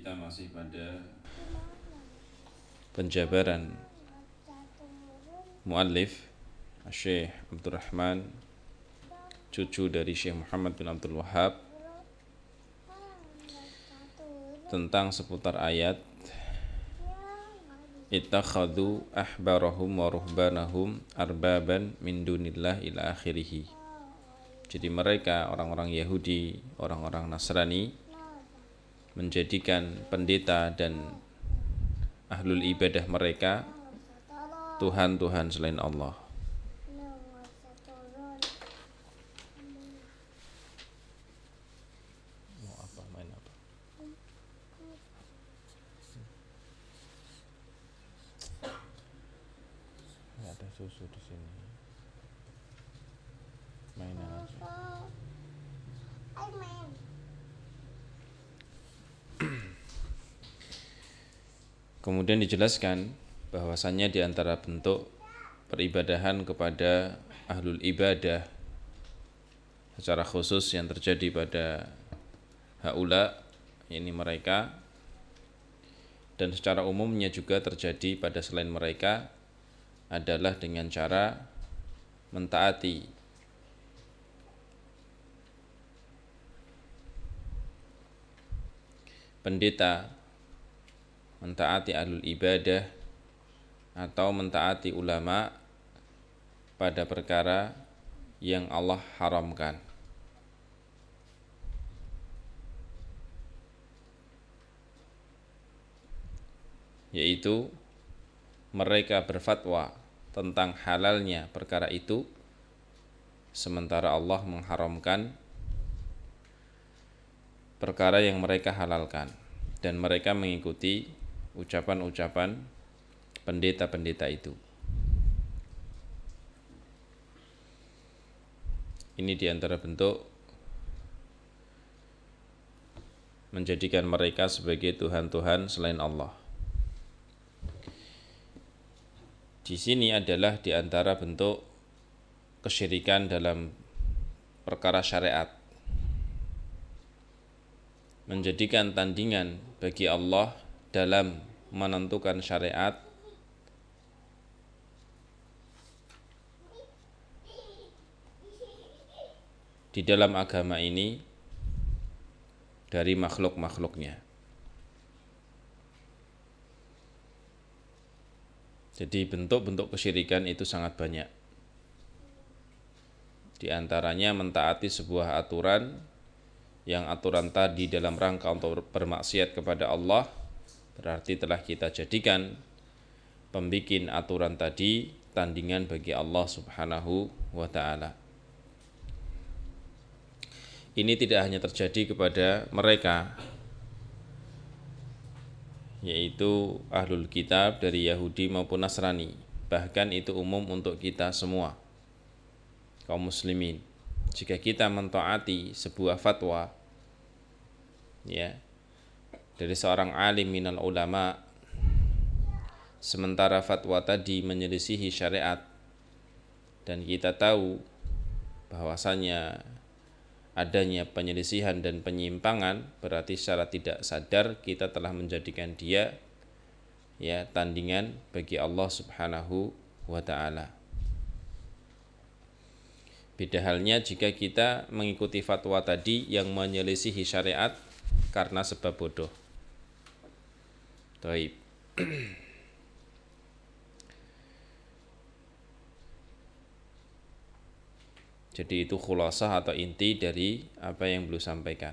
Kita masih pada penjabaran muallif Syekh Abdul Rahman, cucu dari Syekh Muhammad bin Abdul Wahhab, tentang seputar ayat ittakhadhu ahbarahum wa ruhbanahum arbaban min dunillah ila akhirih. Jadi mereka, orang-orang Yahudi, orang-orang Nasrani, menjadikan pendeta dan ahlul ibadah mereka Tuhan-Tuhan selain Allah. Main apa? Nggak ada susu di sini. Mainan aja. Kemudian dijelaskan bahwasannya di antara bentuk peribadahan kepada ahlul ibadah secara khusus yang terjadi pada haula, ini mereka, dan secara umumnya juga terjadi pada selain mereka, adalah dengan cara mentaati pendeta, mentaati ahlul ibadah, atau mentaati ulama pada perkara yang Allah haramkan. Yaitu mereka berfatwa tentang halalnya perkara itu, sementara Allah mengharamkan perkara yang mereka halalkan, dan mereka mengikuti ucapan-ucapan pendeta-pendeta itu. Ini diantara bentuk menjadikan mereka sebagai Tuhan-Tuhan selain Allah. Di sini adalah diantara bentuk kesyirikan dalam perkara syariat, menjadikan tandingan bagi Allah dalam menentukan syariat di dalam agama ini dari makhluk-makhluknya. Jadi bentuk-bentuk kesyirikan itu sangat banyak. Di antaranya mentaati sebuah aturan, yang aturan tadi dalam rangka untuk bermaksiat kepada Allah, berarti telah kita jadikan pembikin aturan tadi tandingan bagi Allah Subhanahu wa ta'ala. Ini tidak hanya terjadi kepada mereka, yaitu ahlul kitab dari Yahudi maupun Nasrani, bahkan itu umum untuk kita semua, kaum muslimin. Jika kita mentaati sebuah fatwa, ya, dari seorang alim minal ulama, sementara fatwa tadi menyelisihi syariat, dan kita tahu bahwasanya adanya penyelisihan dan penyimpangan, berarti secara tidak sadar kita telah menjadikan dia, ya, tandingan bagi Allah Subhanahu wa ta'ala. Beda halnya jika kita mengikuti fatwa tadi yang menyelisihi syariat karena sebab bodoh. Taib. Jadi itu khulasah atau inti dari apa yang beliau sampaikan.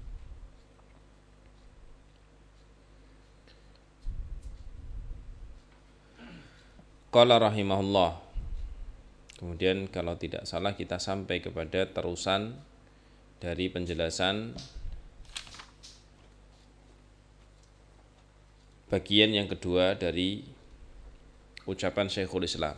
Qala rahimahullah. Kemudian kalau tidak salah kita sampai kepada terusan dari penjelasan bagian yang kedua dari ucapan Syekhul Islam,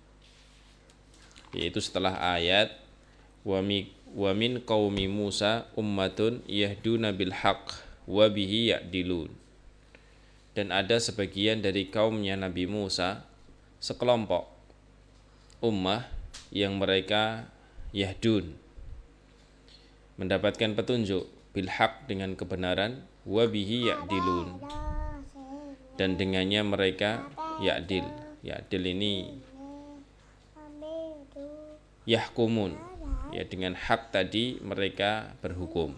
yaitu setelah ayat wa min qaumi Musa ummatun yahduna bil haqq wa bihi ya'dilun. Dan ada sebagian dari kaumnya Nabi Musa, sekelompok ummah yang mereka yahdun, mendapatkan petunjuk, bil haq dengan kebenaran, wa bihi ya'dilun dan dengannya mereka ya'dil. Ya'dil ini yahkumun, ya dengan hak tadi mereka berhukum.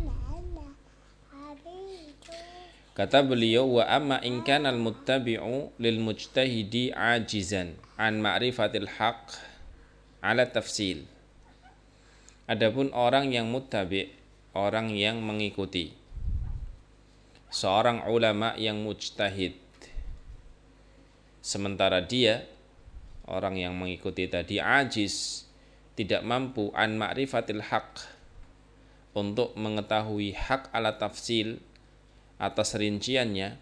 Kata beliau, wa amma in kana al-muttabi'u lil mujtahidi ajizan an ma'rifatil haq ala tafsil. Adapun orang yang muttabi', orang yang mengikuti seorang ulama yang mujtahid, sementara dia orang yang mengikuti tadi ajiz, tidak mampu an ma'rifatil haq, untuk mengetahui hak ala tafsil, atas rinciannya,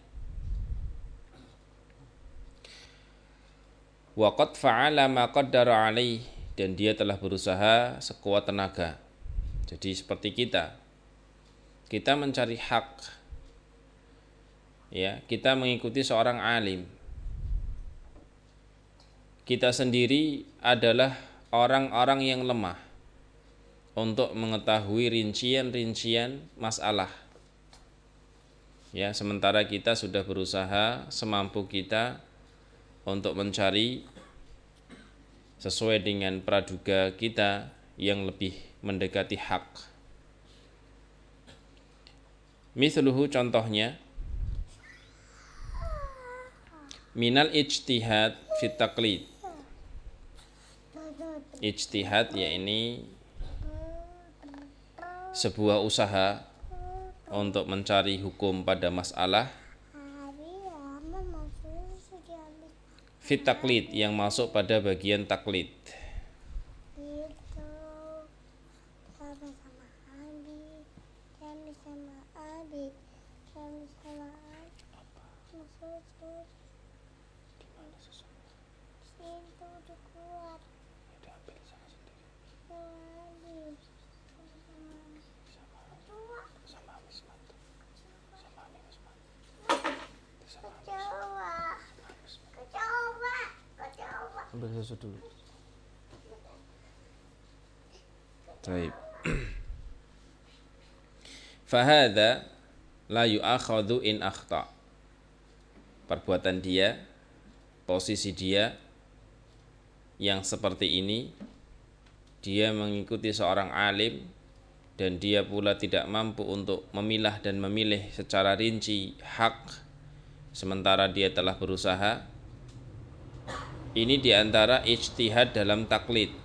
wa qad fa'ala ma qaddara alaih, dan dia telah berusaha sekuat tenaga. Jadi seperti kita mencari hak, ya, kita mengikuti seorang alim. Kita sendiri adalah orang-orang yang lemah untuk mengetahui rincian-rincian masalah. Ya, sementara kita sudah berusaha semampu kita untuk mencari sesuai dengan praduga kita yang lebih mendekati hak. Mithluhu, contohnya, minal ijtihad fit taqlid. Ijtihad, ya ini sebuah usaha untuk mencari hukum pada masalah fit taklid, yang masuk pada bagian taklid. Ambil susu dulu. Baik. Fahadha la yu'akhadhu in akhta. Perbuatan dia, posisi dia yang seperti ini, dia mengikuti seorang alim dan dia pula tidak mampu untuk memilah dan memilih secara rinci hak, sementara dia telah berusaha. Ini diantara ijtihad dalam taklid.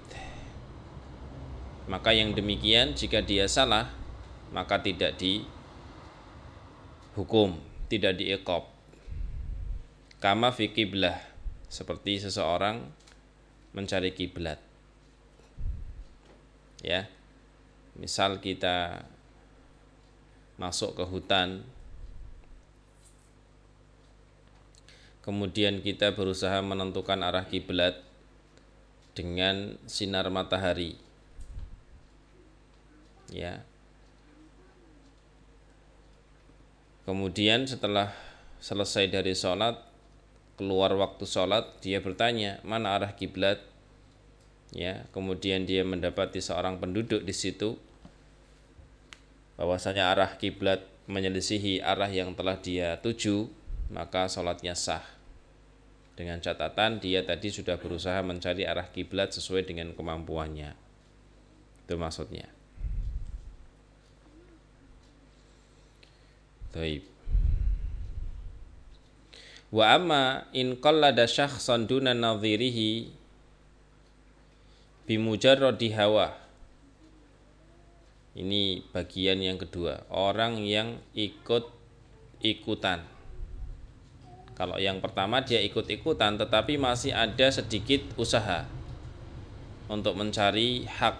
Maka yang demikian, jika dia salah, maka tidak dihukum, tidak diiqab. Kama fi qiblah, seperti seseorang mencari kiblat. Ya, misal kita masuk ke hutan, kemudian kita berusaha menentukan arah kiblat dengan sinar matahari. Ya. Kemudian setelah selesai dari sholat, keluar waktu sholat, dia bertanya, mana arah kiblat? Ya, kemudian dia mendapati seorang penduduk di situ, bahwasanya arah kiblat menyelisihi arah yang telah dia tuju, maka sholatnya sah. Dengan catatan dia tadi sudah berusaha mencari arah kiblat sesuai dengan kemampuannya. Itu maksudnya. Baik. Wa amma in qallada syakhsan duna nadhirihi bimujarradi hawa. Ini bagian yang kedua, orang yang ikut-ikutan. Kalau yang pertama dia ikut-ikutan tetapi masih ada sedikit usaha untuk mencari hak.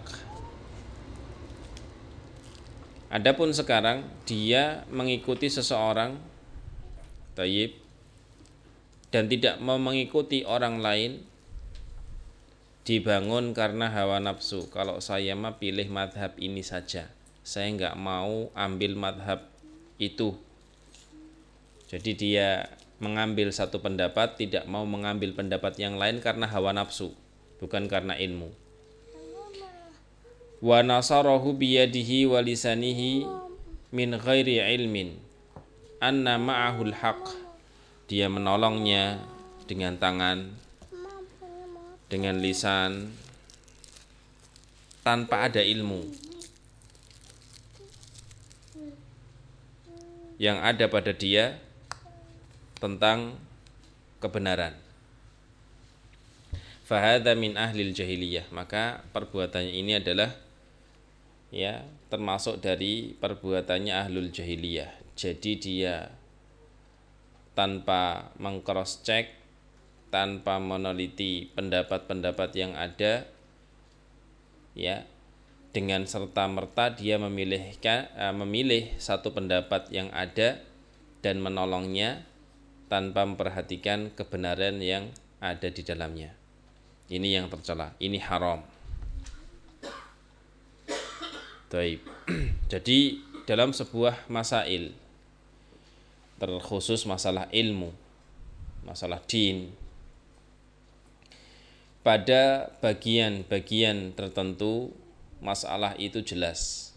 Adapun sekarang dia mengikuti seseorang, tayyib, dan tidak mau mengikuti orang lain, dibangun karena hawa nafsu. Kalau saya mah pilih madhab ini saja, saya nggak mau ambil madhab itu. Jadi dia mengambil satu pendapat, tidak mau mengambil pendapat yang lain karena hawa nafsu, bukan karena ilmu. Wa nasarahu biyadihi wa lisanihi min ghairi ilmin anna ma'ahul haq, dia menolongnya dengan tangan, dengan lisan, tanpa ada ilmu yang ada pada dia tentang kebenaran. Fahadha min ahlil jahiliyah, maka perbuatannya ini adalah ya termasuk dari perbuatannya ahlul jahiliyah. Jadi dia tanpa meng-cross check, tanpa meneliti pendapat-pendapat yang ada, ya dengan serta-merta dia memilih satu pendapat yang ada dan menolongnya tanpa memperhatikan kebenaran yang ada di dalamnya. Ini yang tercela, ini haram. Baik. Jadi dalam sebuah masail, terkhusus masalah ilmu, masalah din, pada bagian-bagian tertentu masalah itu jelas,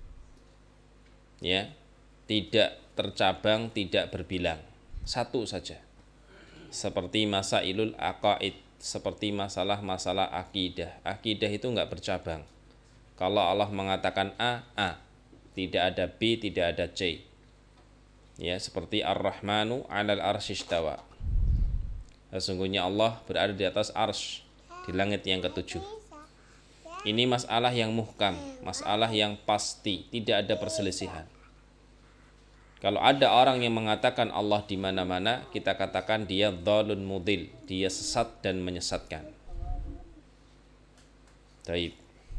ya, tidak tercabang, tidak berbilang, satu saja. Seperti masailul aqaid, seperti masalah-masalah akidah. Akidah itu enggak bercabang. Kalau Allah mengatakan A, A. Tidak ada B, tidak ada C. Ya, seperti Ar-Rahmanu 'alal arsy istawa. Sesungguhnya Allah berada di atas arsy, di langit yang ketujuh. Ini masalah yang muhkam, masalah yang pasti, tidak ada perselisihan. Kalau ada orang yang mengatakan Allah di mana-mana, kita katakan dia dhalun mudil, dia sesat dan menyesatkan. Baik.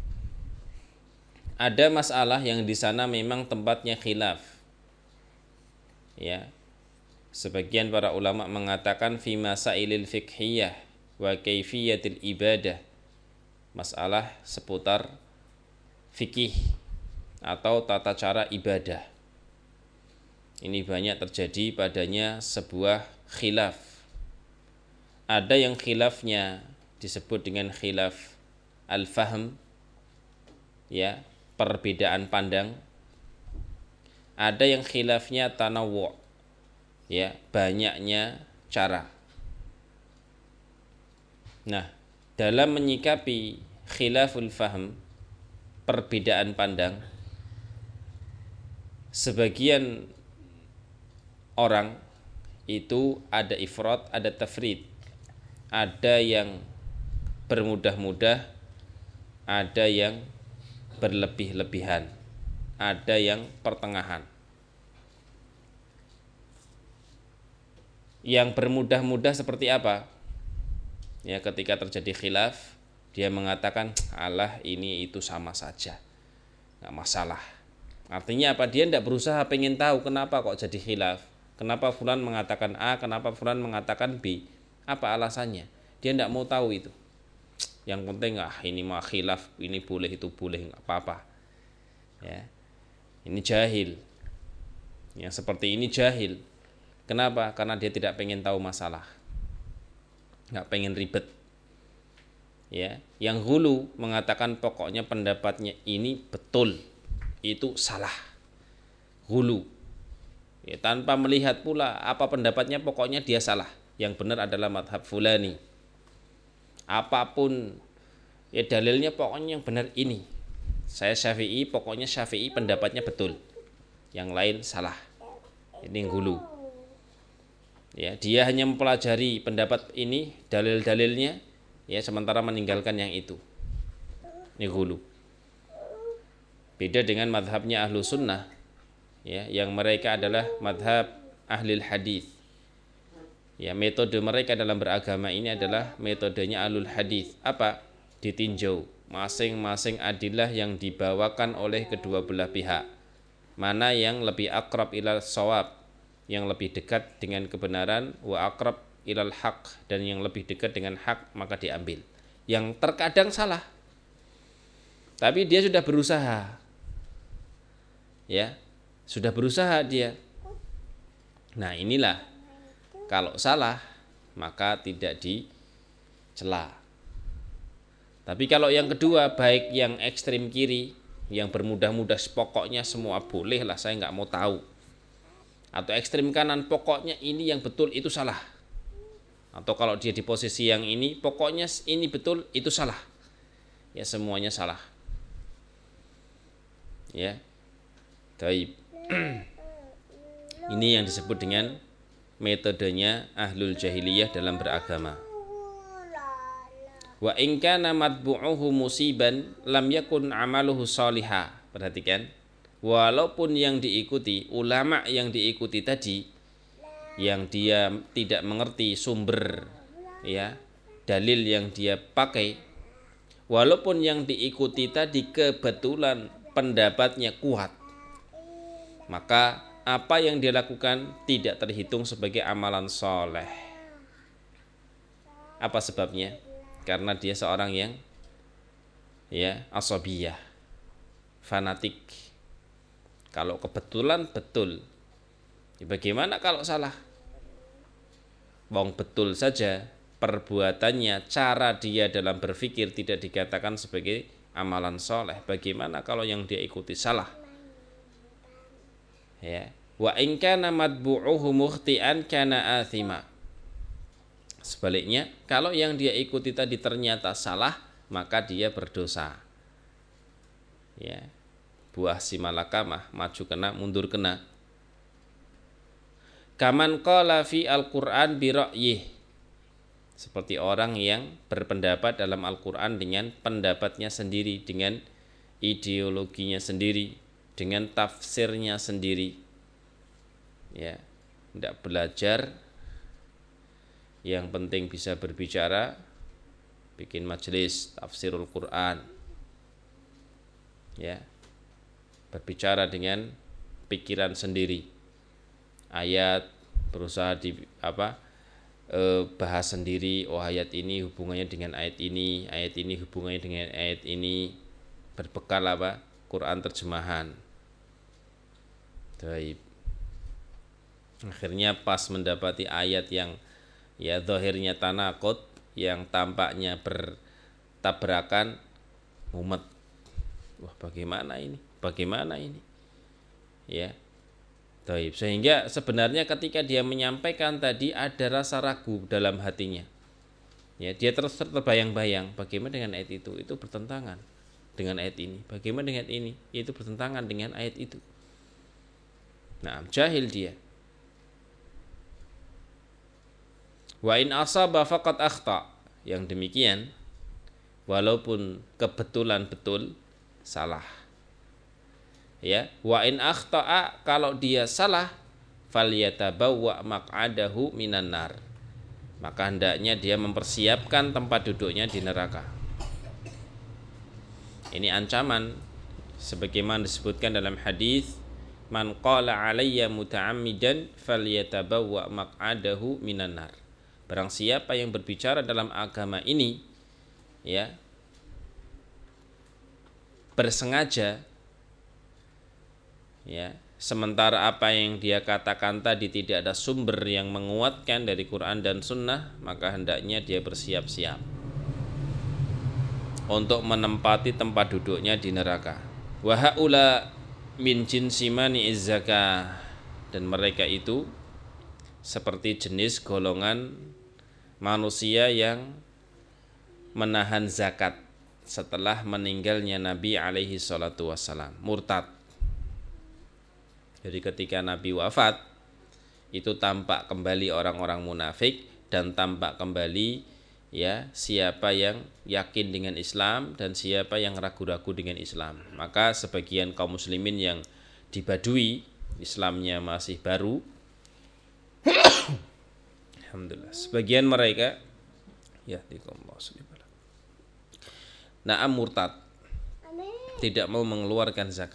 Ada masalah yang di sana memang tempatnya khilaf. Ya. Sebagian para ulama mengatakan fi masailil fiqhiyah wa kaifiyatil ibadah. Masalah seputar fikih atau tata cara ibadah. Ini banyak terjadi padanya sebuah khilaf. Ada yang khilafnya disebut dengan khilaf al-fahm, ya, perbedaan pandang. Ada yang khilafnya tanawwu', ya, banyaknya cara. Nah, dalam menyikapi khilaful fahm, perbedaan pandang, sebagian orang itu ada ifrat, ada tafrid, ada yang bermudah-mudah, ada yang berlebih-lebihan, ada yang pertengahan. Yang bermudah-mudah seperti apa? Ya, ketika terjadi khilaf, dia mengatakan Allah ini itu sama saja, nggak masalah. Artinya apa? Dia tidak berusaha pengen tahu kenapa kok jadi khilaf. Kenapa fulan mengatakan A, kenapa fulan mengatakan B? Apa alasannya? Dia tidak mau tahu itu. Yang penting ini mah khilaf, ini boleh, itu boleh, nggak apa-apa. Ya. Ini jahil. Yang seperti ini jahil. Kenapa? Karena dia tidak pengen tahu masalah. Nggak pengen ribet. Ya. Yang hulu mengatakan pokoknya pendapatnya ini betul. Itu salah. Hulu. Ya, tanpa melihat pula apa pendapatnya, pokoknya dia salah. Yang benar adalah madhab fulani. Apapun ya dalilnya, pokoknya yang benar ini. Saya Syafi'i, pokoknya Syafi'i pendapatnya betul. Yang lain salah. Ini hulu. Ya, dia hanya mempelajari pendapat ini, dalil-dalilnya, ya, sementara meninggalkan yang itu. Ini hulu. Beda dengan madhabnya ahlu sunnah, ya, yang mereka adalah madhab ahlil hadis. Ya, metode mereka dalam beragama ini adalah metodenya ahlul hadis. Apa? Ditinjau masing-masing adilah yang dibawakan oleh kedua belah pihak. Mana yang lebih akrab ilal shawab, yang lebih dekat dengan kebenaran, wa akrab ilal haq, dan yang lebih dekat dengan hak, maka diambil. Yang terkadang salah, tapi dia sudah berusaha. Ya, sudah berusaha dia. Nah, inilah kalau salah maka tidak dicela. Tapi kalau yang kedua, baik yang ekstrim kiri, yang bermudah-mudah pokoknya semua boleh lah, saya nggak mau tahu. Atau ekstrim kanan, pokoknya ini yang betul itu salah. Atau kalau dia di posisi yang ini, pokoknya ini betul itu salah. Ya semuanya salah. Ya. Baik. Ini yang disebut dengan metodenya ahlul jahiliyah dalam beragama. Wa in kana matbu'uhu musiban lam yakun amaluhu salihah. Perhatikan, walaupun yang diikuti, ulama yang diikuti tadi, yang dia tidak mengerti sumber, ya, dalil yang dia pakai, walaupun yang diikuti tadi kebetulan pendapatnya kuat, maka apa yang dia lakukan tidak terhitung sebagai amalan soleh. Apa sebabnya? Karena dia seorang yang asabiyah, fanatik. Kalau kebetulan betul, ya bagaimana kalau salah? Wong betul saja perbuatannya, cara dia dalam berpikir tidak dikatakan sebagai amalan soleh. Bagaimana kalau yang dia ikuti salah? Ya. Wa in kana matbu'uhu mukhti'an kana athima. Sebaliknya, kalau yang dia ikuti tadi ternyata salah, maka dia berdosa. Ya. Buah si malakamah, maju kena, mundur kena. Kaman qala fi al-Qur'an bi ra'yih. Seperti orang yang berpendapat dalam Al-Qur'an dengan pendapatnya sendiri, dengan ideologinya sendiri, dengan tafsirnya sendiri. Ya, tidak belajar. Yang penting bisa berbicara, bikin majelis tafsirul Quran, ya, berbicara dengan pikiran sendiri, ayat berusaha bahas sendiri. Oh, ayat ini hubungannya dengan ayat ini hubungannya dengan ayat ini, berbekal Quran terjemahan. Baik. Akhirnya pas mendapati ayat yang zahirnya tanaqud, yang tampaknya bertabrakan, mumet. Wah, bagaimana ini? Ya. Baik. Sehingga sebenarnya ketika dia menyampaikan tadi ada rasa ragu dalam hatinya. Ya, dia terus terbayang-bayang, bagaimana dengan ayat itu? Itu bertentangan dengan ayat ini. Bagaimana dengan ini? Itu bertentangan dengan ayat itu. Nah, jahil dia. Wa in asaba faqad akhta. Yang demikian, walaupun kebetulan betul, salah. Ya, wa in akhta'a, kalau dia salah, falyatabawwa maq'adahu minan nar. Maka hendaknya dia mempersiapkan tempat duduknya di neraka. Ini ancaman sebagaimana disebutkan dalam hadis, man qala alayya muta'ammidan falyatabawwa maq'adahu minan nar. Barang siapa yang berbicara dalam agama ini, ya, bersengaja, ya, sementara apa yang dia katakan tadi tidak ada sumber yang menguatkan dari Quran dan Sunnah, maka hendaknya dia bersiap-siap untuk menempati tempat duduknya di neraka. Wa haula min jinsi mani'iz zakah, dan mereka itu seperti jenis golongan manusia yang menahan zakat setelah meninggalnya Nabi alaihi salatu wassalam, murtad. Jadi ketika Nabi wafat, itu tampak kembali orang-orang munafik dan tampak kembali, ya, siapa yang yakin dengan Islam dan siapa yang ragu-ragu dengan Islam. Maka sebagian kaum muslimin yang di Badui, Islamnya masih baru, alhamdulillah, sebagian mereka murtad, tidak mau mengeluarkan zakat.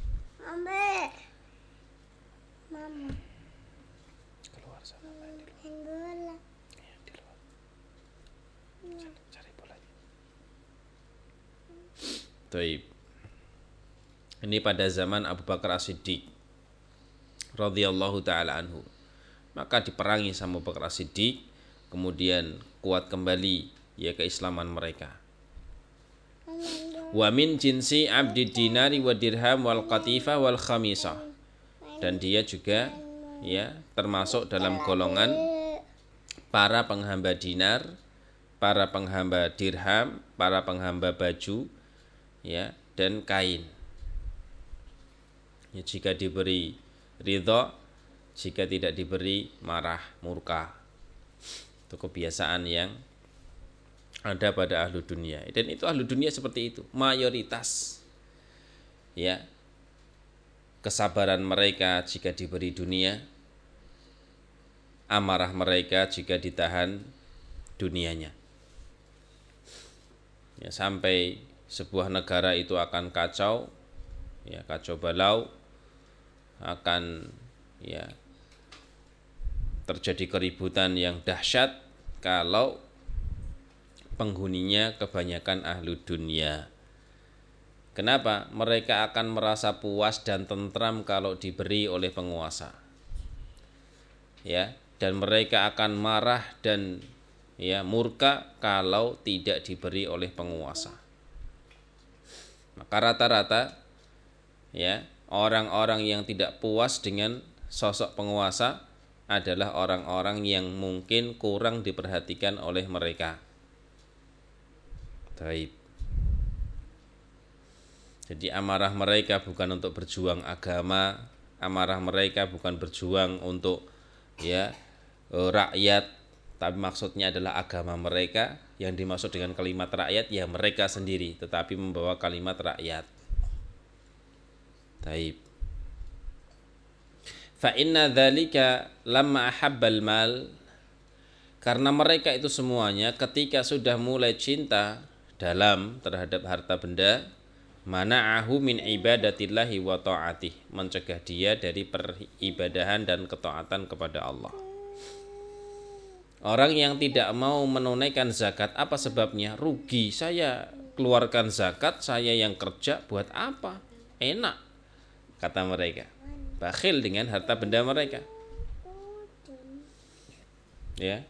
Keluar sana, di luar. Di luar. Cari bolanya. Baik. Ini pada zaman Abu Bakar As-Siddiq radhiyallahu taala anhu. Maka diperangi sama Abu Bakar As-Siddiq, kemudian kuat kembali, ya, keislaman mereka. Wa min jinsi abdi dinari wa dirham wal qatifah wal khamisah. Dan dia juga ya termasuk dalam golongan para penghamba dinar, para penghamba dirham, para penghamba baju ya dan kain. Ya, jika diberi ridha, jika tidak diberi marah, murka. Itu kebiasaan yang ada pada ahlu dunia, dan itu ahlu dunia seperti itu mayoritas ya. Kesabaran mereka jika diberi dunia, amarah mereka jika ditahan dunianya ya, sampai sebuah negara itu akan kacau ya, kacau balau, akan ya terjadi keributan yang dahsyat kalau penghuninya kebanyakan ahlu dunia. Kenapa? Mereka akan merasa puas dan tentram kalau diberi oleh penguasa. Ya, dan mereka akan marah dan ya murka kalau tidak diberi oleh penguasa. Maka rata-rata ya orang-orang yang tidak puas dengan sosok penguasa adalah orang-orang yang mungkin kurang diperhatikan oleh mereka. Baik. Jadi amarah mereka bukan untuk berjuang agama, amarah mereka bukan berjuang untuk ya rakyat, tapi maksudnya adalah agama mereka. Yang dimaksud dengan kalimat rakyat ya mereka sendiri, tetapi membawa kalimat rakyat. Baik. Fa inna dzalika lamma ahabbal mal, karena mereka itu semuanya ketika sudah mulai cinta dalam terhadap harta benda, mana'ahu min ibadatillahi wa ta'atih, mencegah dia dari peribadahan dan ketaatan kepada Allah. Orang yang tidak mau menunaikan zakat, apa sebabnya? Rugi, saya keluarkan zakat, saya yang kerja buat apa? Enak, kata mereka. Bakhil dengan harta benda mereka. Ya.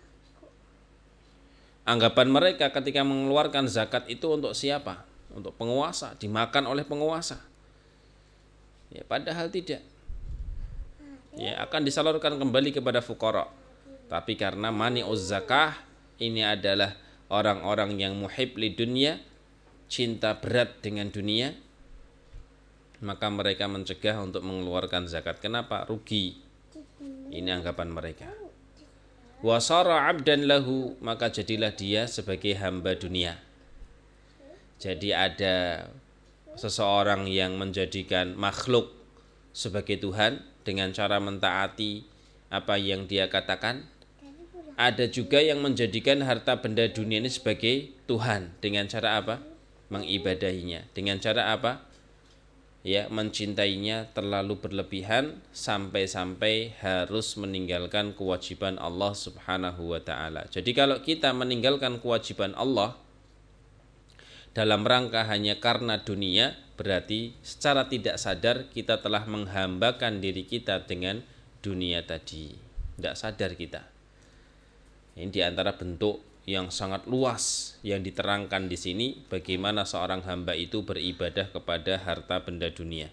Anggapan mereka ketika mengeluarkan zakat itu untuk siapa? Untuk penguasa, dimakan oleh penguasa. Ya, padahal tidak. Ya, akan disalurkan kembali kepada fuqara. Tapi karena mani'uz zakah, ini adalah orang-orang yang muhib li dunia, cinta berat dengan dunia, maka mereka mencegah untuk mengeluarkan zakat. Kenapa? Rugi. Ini anggapan mereka. Wasara abdan lahu, maka jadilah dia sebagai hamba dunia. Jadi ada seseorang yang menjadikan makhluk sebagai Tuhan dengan cara mentaati apa yang dia katakan. Ada juga yang menjadikan harta benda dunia ini sebagai Tuhan dengan cara apa? Mengibadahinya. Dengan cara apa? Ya, mencintainya terlalu berlebihan sampai-sampai harus meninggalkan kewajiban Allah Subhanahu wa taala. Jadi kalau kita meninggalkan kewajiban Allah dalam rangka hanya karena dunia, berarti secara tidak sadar kita telah menghambakan diri kita dengan dunia tadi. Tidak sadar kita. Ini diantara bentuk yang sangat luas yang diterangkan di sini, bagaimana seorang hamba itu beribadah kepada harta benda dunia.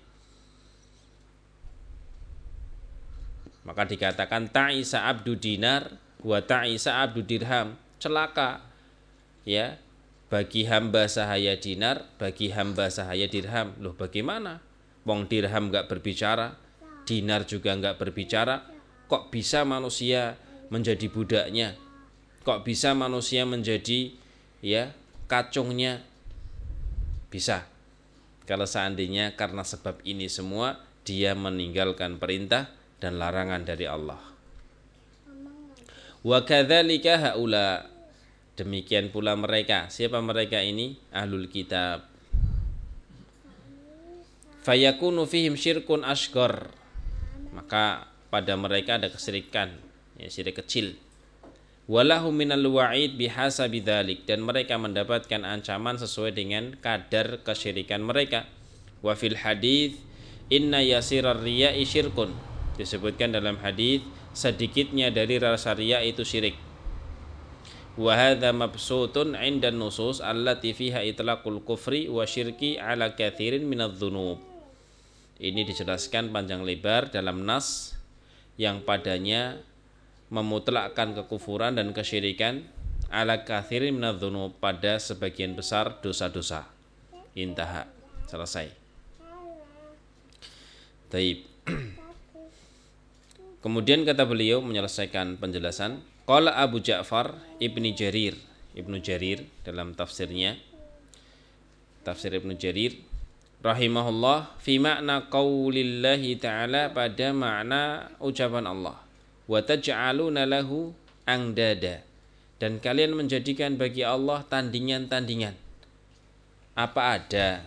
Maka dikatakan ta'isa abdu dinar wa ta'isa abdu dirham, celaka ya bagi hamba sahaya dinar, bagi hamba sahaya dirham. Loh bagaimana? Wong dirham enggak berbicara, dinar juga enggak berbicara, kok bisa manusia menjadi budaknya? Kok bisa manusia menjadi ya kacungnya? Bisa. Kalau seandainya karena sebab ini semua dia meninggalkan perintah dan larangan dari Allah. Wa kadzalika haula, demikian pula mereka. Siapa mereka ini? Ahlul kitab. Fayakunu fihim syirkun asghar, maka pada mereka ada kesyirikan, ya syirik kecil. Walahum minal wa'id bihasabi dzalik, dan mereka mendapatkan ancaman sesuai dengan kadar kesyirikan mereka. Wa fil hadits inna yasirar riya'i syirkun, disebutkan dalam hadis sedikitnya dari rasa riya itu syirik. Wa hadza mabsutun 'inda an-nusus allati fiha itlaqul kufri wa syirki 'ala katsirin minadz-dzunub. Ini dijelaskan panjang lebar dalam nas yang padanya memutlakkan kekufuran dan kesyirikan ala katsirin minadz-dzunub, pada sebagian besar dosa-dosa. Intaha. Selesai. Taib. Kemudian kata beliau menyelesaikan penjelasan, qala Abu Ja'far Ibnu Jarir dalam tafsirnya, tafsir Ibnu Jarir rahimahullah, fi makna qaulillahi ta'ala, pada makna ucapan Allah, wa taj'aluna lahu andada, dan kalian menjadikan bagi Allah tandingan-tandingan. Apa ada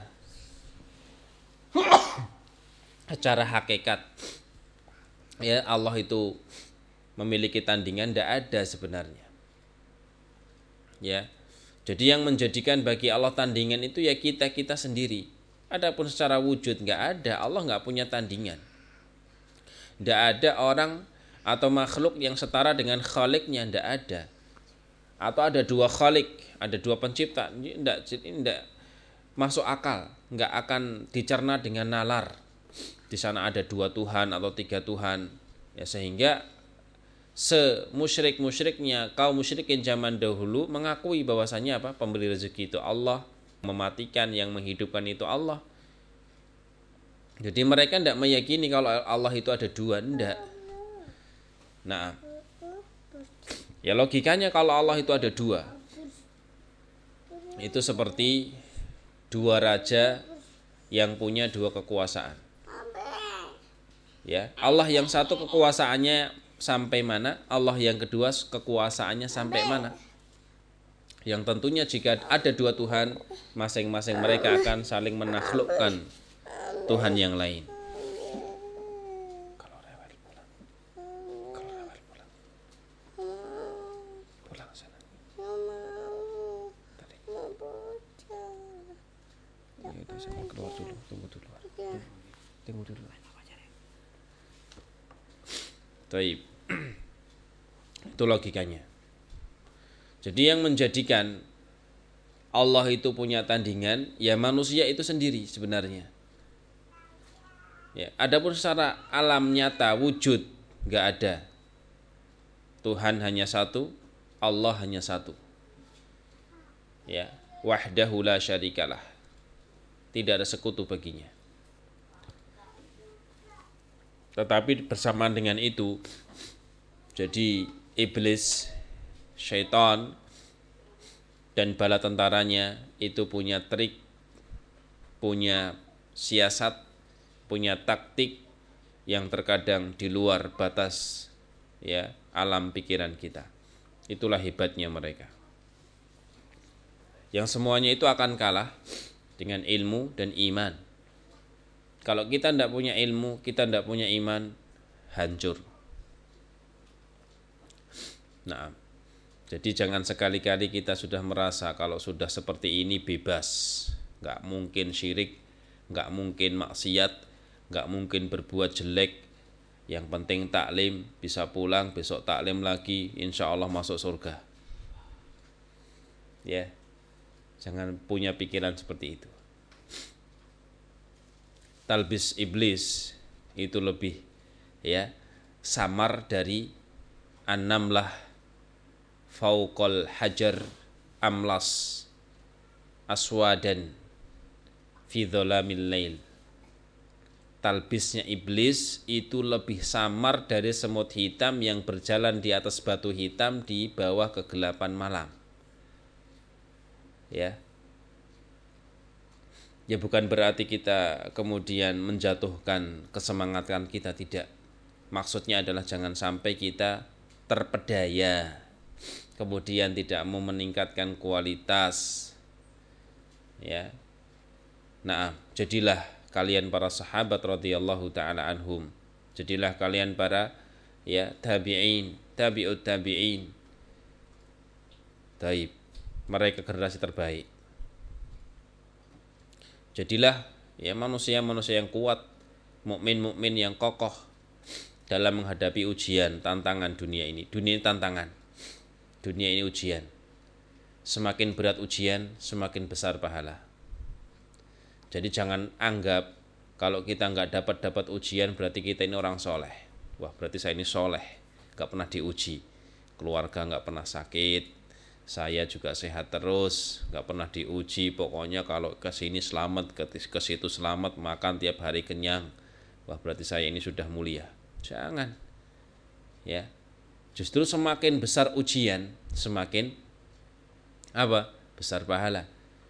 secara hakikat ya Allah itu memiliki tandingan? Tidak ada sebenarnya. Ya. Jadi yang menjadikan bagi Allah tandingan itu ya kita sendiri. Adapun secara wujud nggak ada, Allah nggak punya tandingan. Nggak ada orang atau makhluk yang setara dengan Khaliknya, nggak ada. Atau ada dua Khalik, ada dua pencipta, ini nggak masuk akal, nggak akan dicerna dengan nalar. Di sana ada dua Tuhan atau tiga Tuhan, ya, sehingga semusyrik-musyriknya kaum musyrikin zaman dahulu mengakui bahwasanya apa, pemberi rezeki itu Allah, mematikan, yang menghidupkan itu Allah. Jadi mereka tidak meyakini kalau Allah itu ada dua, tidak. Nah, ya logikanya kalau Allah itu ada dua, itu seperti dua raja yang punya dua kekuasaan. Ya, Allah yang satu kekuasaannya sampai mana, Allah yang kedua kekuasaannya sampai mana. Yang tentunya jika ada dua Tuhan, masing-masing mereka akan saling menaklukkan Tuhan yang lain. Kalau rewel pulang sana. Tadi. Ya udah, saya keluar dulu, tunggu dulu. Baik. Itu logikanya. Jadi yang menjadikan Allah itu punya tandingan, ya manusia itu sendiri sebenarnya. Ya, adapun secara alam nyata wujud nggak ada. Tuhan hanya satu, Allah hanya satu. Ya, wahdahu la syarikalah. Tidak ada sekutu baginya. Tetapi bersamaan dengan itu, jadi iblis, syaitan, dan bala tentaranya itu punya trik, punya siasat, punya taktik yang terkadang di luar batas ya alam pikiran kita. Itulah hebatnya mereka. Yang semuanya itu akan kalah dengan ilmu dan iman. Kalau kita tidak punya ilmu, kita tidak punya iman, hancur. Nah, jadi jangan sekali-kali kita sudah merasa kalau sudah seperti ini bebas, nggak mungkin syirik, nggak mungkin maksiat, nggak mungkin berbuat jelek. Yang penting taklim, bisa pulang besok taklim lagi, insya Allah masuk surga. Ya, jangan punya pikiran seperti itu. Talbis iblis itu lebih ya samar dari an-namlah fauqal hajar amlas aswadan fi dhalamil lail. Talbisnya iblis itu lebih samar dari semut hitam yang berjalan di atas batu hitam di bawah kegelapan malam. Ya. Ya bukan berarti kita kemudian menjatuhkan kesemangatan kita, tidak. Maksudnya adalah jangan sampai kita terpedaya, kemudian tidak mau meningkatkan kualitas. Ya. Nah, jadilah kalian para sahabat radhiyallahu taala anhum. Jadilah kalian para ya tabi'in, tabi'ut tabi'in. Taib. Mereka generasi terbaik. Jadilah ya manusia-manusia yang kuat, mukmin-mukmin yang kokoh dalam menghadapi ujian, tantangan dunia ini. Dunia ini tantangan. Dunia ini ujian. semakin berat ujian, semakin besar pahala. Jadi jangan anggap kalau kita nggak dapat ujian berarti kita ini orang soleh. Wah, berarti saya ini soleh, nggak pernah diuji. Keluarga nggak pernah sakit, saya juga sehat terus, nggak pernah diuji. Pokoknya kalau ke sini selamat, ke situ selamat, makan tiap hari kenyang. Wah, berarti saya ini sudah mulia. Jangan. Ya. Justru semakin besar ujian, semakin apa? Besar pahala.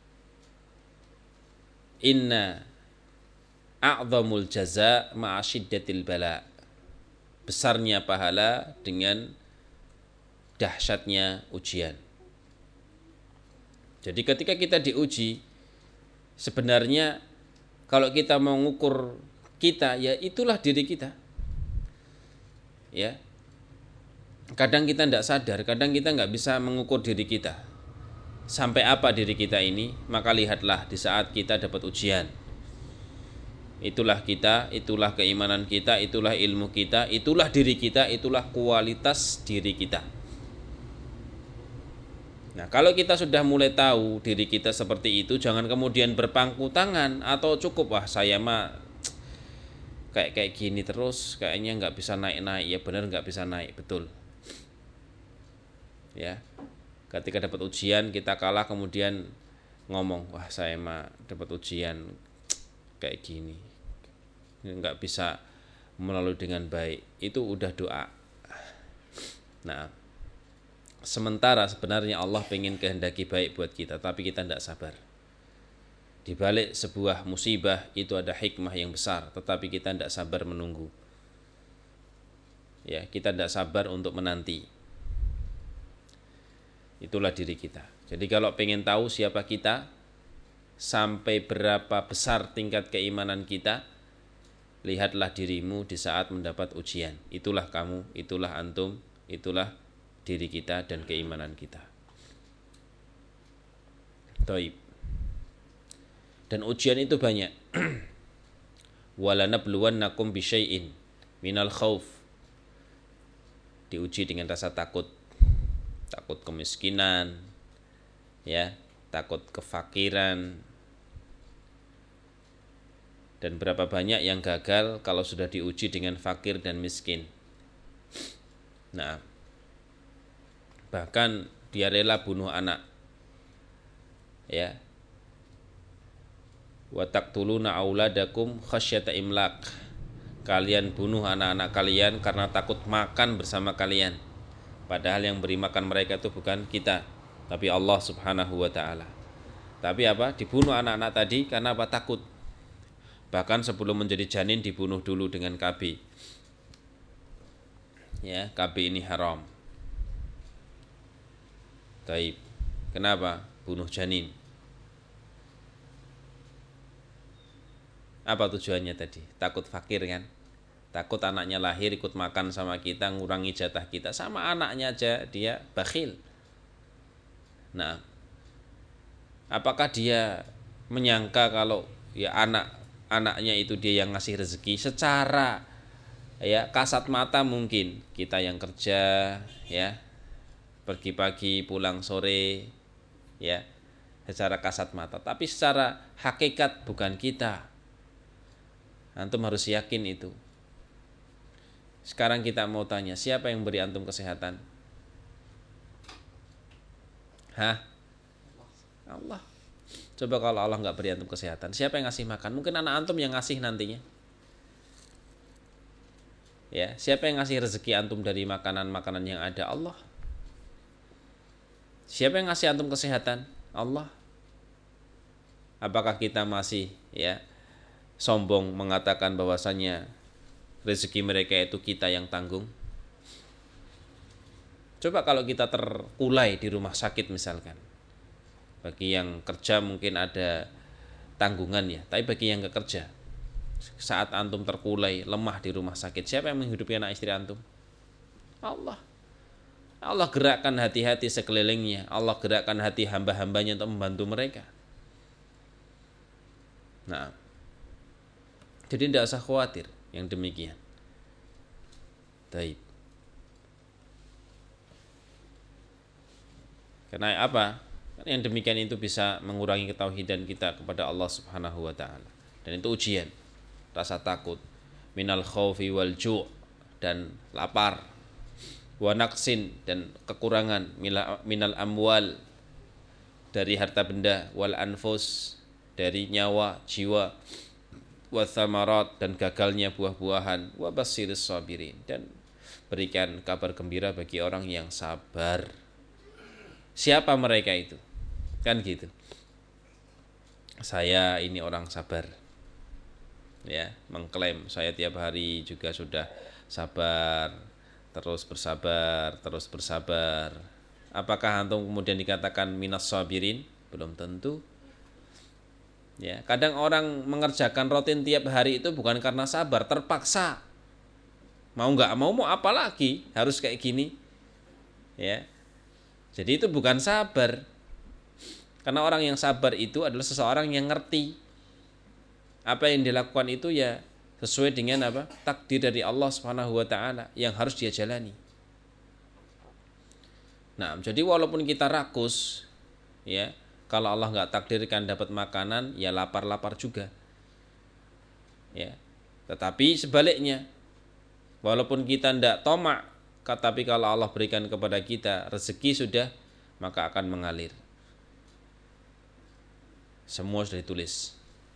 Inna a'zamul jaza ma'asyiddatil bala. Besarnya pahala dengan dahsyatnya ujian. Jadi ketika kita diuji, sebenarnya kalau kita mau mengukur kita, ya itulah diri kita. Ya. Kadang kita tidak sadar, kadang kita nggak bisa mengukur diri kita. Sampai apa diri kita ini, maka lihatlah di saat kita dapat ujian. Itulah kita, itulah keimanan kita, itulah ilmu kita, itulah diri kita, itulah kualitas diri kita. Nah, kalau kita sudah mulai tahu diri kita seperti itu, jangan kemudian berpangku tangan atau cukup, wah saya mah kayak gini terus, kayaknya nggak bisa naik-naik. Ya benar nggak bisa naik, betul. Ya, ketika dapat ujian kita kalah kemudian ngomong, wah saya mah dapat ujian kayak gini, nggak bisa melalui dengan baik, itu udah doa. Nah, sementara sebenarnya Allah pengen kehendaki baik buat kita, tapi kita tidak sabar. Di balik sebuah musibah itu ada hikmah yang besar, tetapi kita tidak sabar menunggu. Ya, kita tidak sabar untuk menanti. Itulah diri kita. Jadi kalau pengen tahu siapa kita, sampai berapa besar tingkat keimanan kita, lihatlah dirimu di saat mendapat ujian. Itulah kamu, itulah antum, itulah diri kita dan keimanan kita. Taib. Dan ujian itu banyak. Walanabluwannakum bisyai'in minal khauf. Diuji dengan rasa takut. Takut kemiskinan, ya, takut kefakiran. Dan berapa banyak yang gagal kalau sudah diuji dengan fakir dan miskin. Nah, bahkan dia rela bunuh anak. Ya. Wa taqtuluna auladakum khasyata imlaq. Kalian bunuh anak-anak kalian karena takut makan bersama kalian. Padahal yang beri makan mereka itu bukan kita, tapi Allah Subhanahu wa taala. Tapi apa? Dibunuh anak-anak tadi karena apa? Takut. Bahkan sebelum menjadi janin dibunuh dulu dengan KB. Ya, KB ini haram. Taib. Kenapa? Bunuh janin. Apa tujuannya tadi? Takut fakir kan? Takut anaknya lahir ikut makan sama kita, ngurangi jatah kita. Sama anaknya aja dia bakhil. Nah, apakah dia menyangka kalau ya anaknya itu dia yang ngasih rezeki? Secara ya kasat mata mungkin kita yang kerja, ya, pergi pagi pulang sore, ya, secara kasat mata. Tapi secara hakikat bukan kita. Antum harus yakin itu. Sekarang kita mau tanya, siapa yang beri antum kesehatan? Hah? Allah. Coba kalau Allah nggak beri antum kesehatan, siapa yang ngasih makan? Mungkin anak antum yang ngasih nantinya. Ya, siapa yang ngasih rezeki antum dari makanan-makanan yang ada? Allah. Siapa yang ngasih antum kesehatan? Allah. Apakah kita masih ya sombong mengatakan bahwasanya rezeki mereka itu kita yang tanggung? Coba kalau kita terkulai di rumah sakit misalkan. Bagi yang kerja mungkin ada tanggungan ya, tapi bagi yang gak kerja, saat antum terkulai, lemah di rumah sakit, siapa yang menghidupi anak istri antum? Allah. Allah gerakkan hati-hati sekelilingnya, Allah gerakkan hati hamba-hambanya untuk membantu mereka. Nah, jadi tidak usah khawatir yang demikian. Taib. Karena apa? Yang demikian itu bisa mengurangi ketauhidan kita kepada Allah Subhanahu wa taala. Dan itu ujian. Rasa takut, minal khaufi wal ju' dan lapar, wa naqsin dan kekurangan, minal amwal dari harta benda, wal anfus dari nyawa, jiwa, wa thamarat dan gagalnya buah-buahan, wa basiris sabirin dan berikan kabar gembira bagi orang yang sabar. Siapa mereka itu? Kan gitu. Saya ini orang sabar. Ya, mengklaim saya tiap hari juga sudah sabar, terus bersabar. Apakah antum kemudian dikatakan minas sabirin? Belum tentu. Ya, kadang orang mengerjakan rutin tiap hari itu bukan karena sabar, terpaksa. Mau nggak mau apa lagi? Harus kayak gini. Ya. Jadi itu bukan sabar. Karena orang yang sabar itu adalah seseorang yang ngerti apa yang dilakukan itu ya sesuai dengan apa? Takdir dari Allah Subhanahu wa taala yang harus dia jalani. Nah, jadi walaupun kita rakus ya, kalau Allah nggak takdirkan dapat makanan, ya lapar-lapar juga. Ya. Tetapi sebaliknya, walaupun kita tidak tomak, tapi kalau Allah berikan kepada kita rezeki sudah, maka akan mengalir. Semua sudah ditulis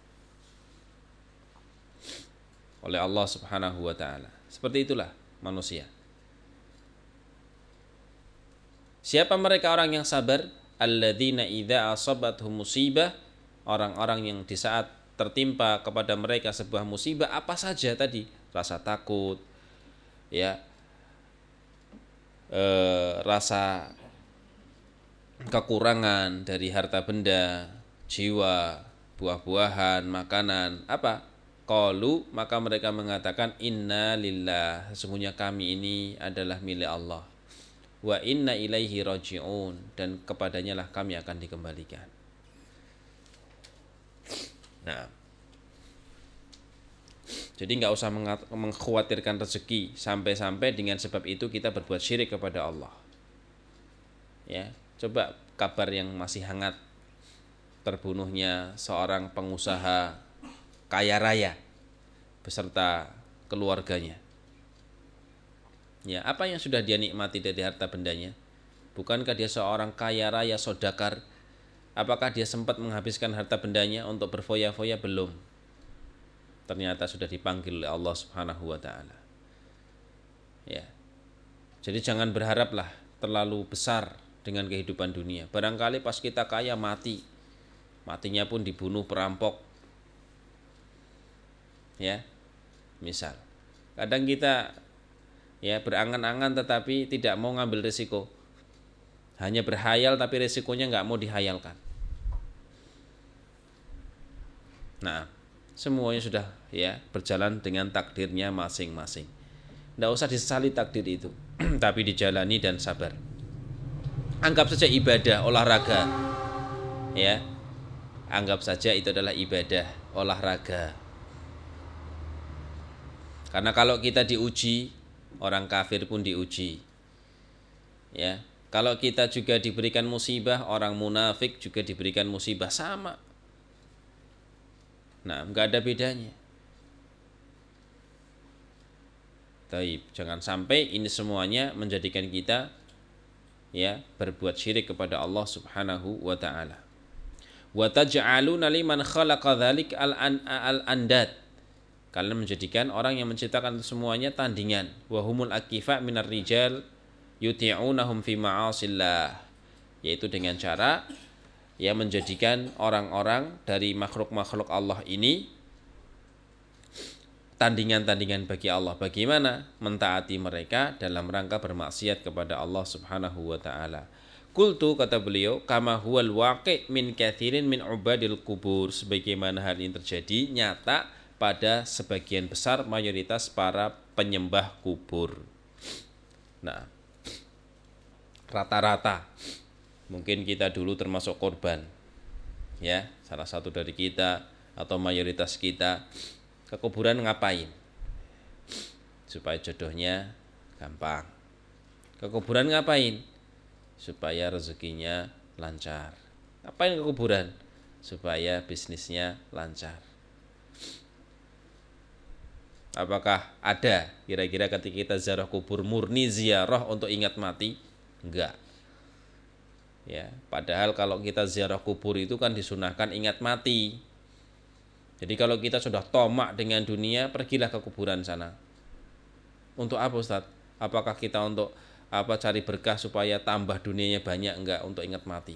oleh Allah Subhanahu wa taala. Seperti itulah manusia. Siapa mereka orang yang sabar? Alladzina idza asabathum musibah, orang-orang yang di saat tertimpa kepada mereka sebuah musibah apa saja tadi, rasa takut, ya, rasa kekurangan dari harta benda, jiwa, buah-buahan, makanan, apa? Qalu, maka mereka mengatakan inna lillah, sesungguhnya kami ini adalah milik Allah. Wa inna ilaihi raji'un, dan kepadanya lah kami akan dikembalikan. Nah, jadi nggak usah mengkhawatirkan rezeki sampai-sampai dengan sebab itu kita berbuat syirik kepada Allah. Ya, coba kabar yang masih hangat, terbunuhnya seorang pengusaha kaya raya beserta keluarganya. Ya, apa yang sudah dia nikmati dari harta bendanya? Bukankah dia seorang kaya raya sodakar? Apakah dia sempat menghabiskan harta bendanya untuk berfoya-foya? Belum. Ternyata sudah dipanggil oleh Allah Subhanahu wa taala. Ya. Jadi jangan berharaplah terlalu besar dengan kehidupan dunia. Barangkali pas kita kaya mati. Matinya pun dibunuh perampok. Ya. Misal. Kadang kita ya berangan-angan tetapi tidak mau ngambil risiko. Hanya berhayal tapi risikonya nggak mau dihayalkan. Nah, semuanya sudah ya berjalan dengan takdirnya masing-masing. Nggak usah disesali takdir itu, tapi dijalani dan sabar. Anggap saja ibadah, olahraga. Ya. Anggap saja itu adalah ibadah, olahraga. Karena kalau kita diuji, orang kafir pun diuji. Ya. Kalau kita juga diberikan musibah, orang munafik juga diberikan musibah, sama. Nah, enggak ada bedanya. Taib, jangan sampai ini semuanya menjadikan kita ya berbuat syirik kepada Allah Subhanahu wa taala. Wa taj'aluna liman khalaqa dzalik al-andad. Kalian menjadikan orang yang menciptakan itu semuanya tandingan. Wa humul akifa minar rijal yuti'unahum fi ma'asillah, yaitu dengan cara ya menjadikan orang-orang dari makhluk-makhluk Allah ini tandingan-tandingan bagi Allah. Bagaimana mentaati mereka dalam rangka bermaksiat kepada Allah Subhanahu wa taala. Qultu, kata beliau, kama huwal waqi' min kathirin min ubadil kubur, sebagaimana hal ini terjadi nyata pada sebagian besar mayoritas para penyembah kubur. Nah, rata-rata mungkin kita dulu termasuk korban, ya, salah satu dari kita atau mayoritas kita ke kuburan ngapain? Supaya jodohnya gampang. Ke kuburan ngapain? Supaya rezekinya lancar. Ngapain ke kuburan? Supaya bisnisnya lancar. Apakah ada kira-kira ketika kita ziarah kubur murni ziarah untuk ingat mati? Enggak. Ya, padahal kalau kita ziarah kubur itu kan disunahkan ingat mati. Jadi kalau kita sudah tomak dengan dunia, pergilah ke kuburan sana. Untuk apa, Ustaz? Apakah kita untuk cari berkah supaya tambah dunianya banyak? Enggak, untuk ingat mati.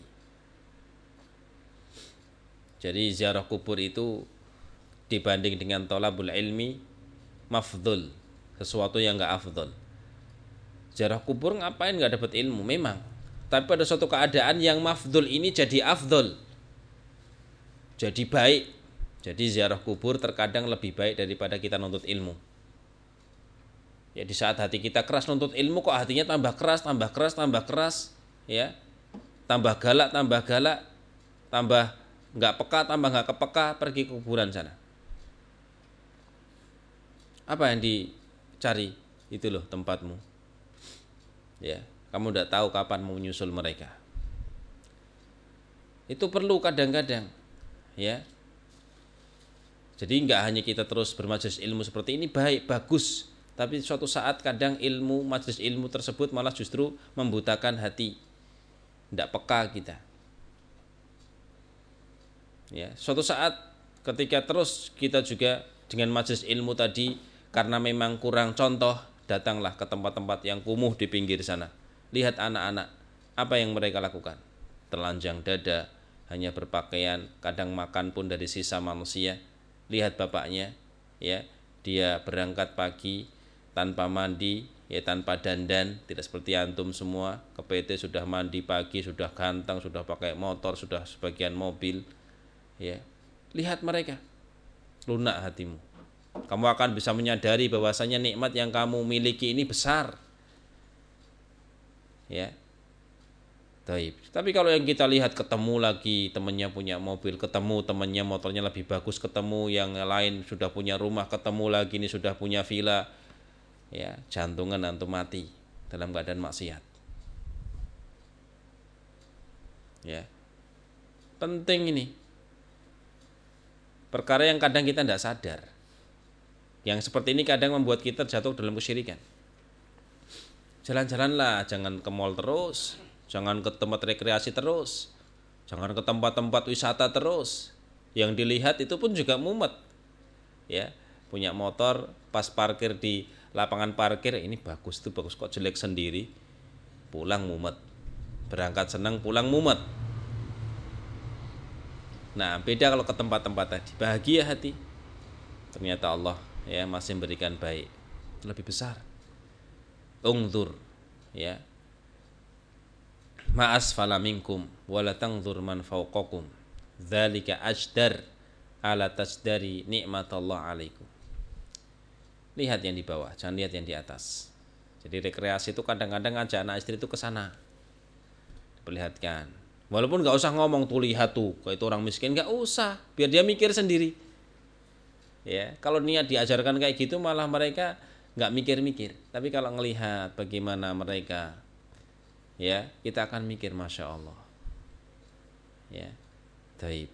Jadi ziarah kubur itu dibanding dengan thalabul ilmi mafdhul, sesuatu yang enggak afdhol. Ziarah kubur ngapain enggak dapat ilmu? Memang. Tapi pada suatu keadaan yang mafdhul ini jadi afdhol. Jadi baik. Jadi ziarah kubur terkadang lebih baik daripada kita nuntut ilmu. Ya, di saat hati kita keras nuntut ilmu, kok hatinya tambah keras, ya. Tambah galak, tambah nggak peka, tambah nggak kepeka, pergi ke kuburan sana. Apa yang dicari? Itu loh tempatmu. Ya, kamu tidak tahu kapan mau menyusul mereka. Itu perlu kadang-kadang, ya. Jadi nggak hanya kita terus bermajelis ilmu seperti ini baik, bagus. Tapi suatu saat kadang majelis ilmu tersebut malah justru membutakan hati. Tidak peka kita. Ya, suatu saat ketika terus kita juga dengan majelis ilmu tadi, karena memang kurang contoh, datanglah ke tempat-tempat yang kumuh di pinggir sana. Lihat anak-anak, apa yang mereka lakukan? Telanjang dada, hanya berpakaian, kadang makan pun dari sisa manusia. Lihat bapaknya, ya, dia berangkat pagi tanpa mandi, ya, tanpa dandan, tidak seperti antum semua. Ke PT sudah mandi pagi, sudah ganteng, sudah pakai motor, sudah sebagian mobil, ya. Lihat mereka, lunak hatimu. Kamu akan bisa menyadari bahwasanya nikmat yang kamu miliki ini besar, ya. Taib. Tapi kalau yang kita lihat ketemu lagi temannya punya mobil, ketemu temannya motornya lebih bagus, ketemu yang lain sudah punya rumah, ketemu lagi ini sudah punya villa, ya, jantungan antum mati dalam keadaan maksiat. Ya. Penting ini. Perkara yang kadang kita tidak sadar. Yang seperti ini kadang membuat kita jatuh dalam kesyirikan. Jalan-jalanlah, jangan ke mall terus, jangan ke tempat rekreasi terus, jangan ke tempat-tempat wisata terus. Yang dilihat itu pun juga mumet. Ya, punya motor pas parkir di lapangan parkir, ini bagus tuh, bagus kok jelek sendiri. Pulang mumet. Berangkat senang, pulang mumet. Nah, beda kalau ke tempat-tempat tadi. Bahagia hati. Ternyata Allah, ya, masih memberikan baik. Lebih besar. Ungzur, ya. Ma'asfala minkum wala tangzur man fawqakum. Dzalika ajdar ala tasdari nikmatallah alaikum. Lihat yang di bawah, jangan lihat yang di atas. Jadi rekreasi itu kadang-kadang ngajak anak istri itu ke sana. Diperlihatkan. Walaupun nggak usah ngomong tuh, lihat tuh, kayak itu orang miskin, nggak usah, biar dia mikir sendiri. Ya, kalau niat diajarkan kayak gitu malah mereka nggak mikir-mikir. Tapi kalau ngelihat bagaimana mereka, ya, kita akan mikir, masya Allah. Ya, taib.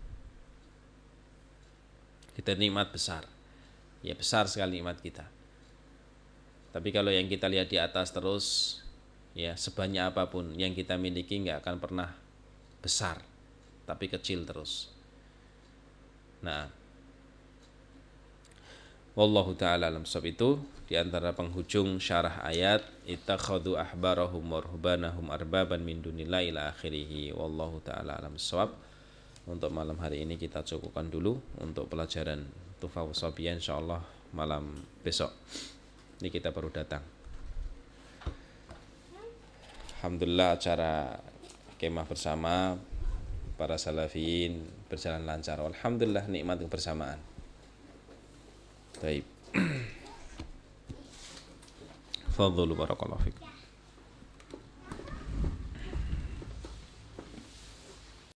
Kita nikmat besar. Ya, besar sekali nikmat kita. Tapi kalau yang kita lihat di atas terus, ya, sebanyak apapun yang kita miliki nggak akan pernah besar, tapi kecil terus. Nah, wallahu ta'ala alam. Sebab itu di antara penghujung syarah ayat ittakhadhu ahbarahum wa ruhbanahum arbaban min dunillahi ila akhirih. Wallahu ta'ala alam bissawab. Untuk malam hari ini kita cukupkan dulu. Untuk pelajaran Tuhfatus Shabiyan insyaallah malam besok. Ini kita baru datang. Alhamdulillah acara kemah bersama para salafiyin berjalan lancar. Alhamdulillah nikmat kebersamaan. Baik. Fadhlu barakallahu fikum.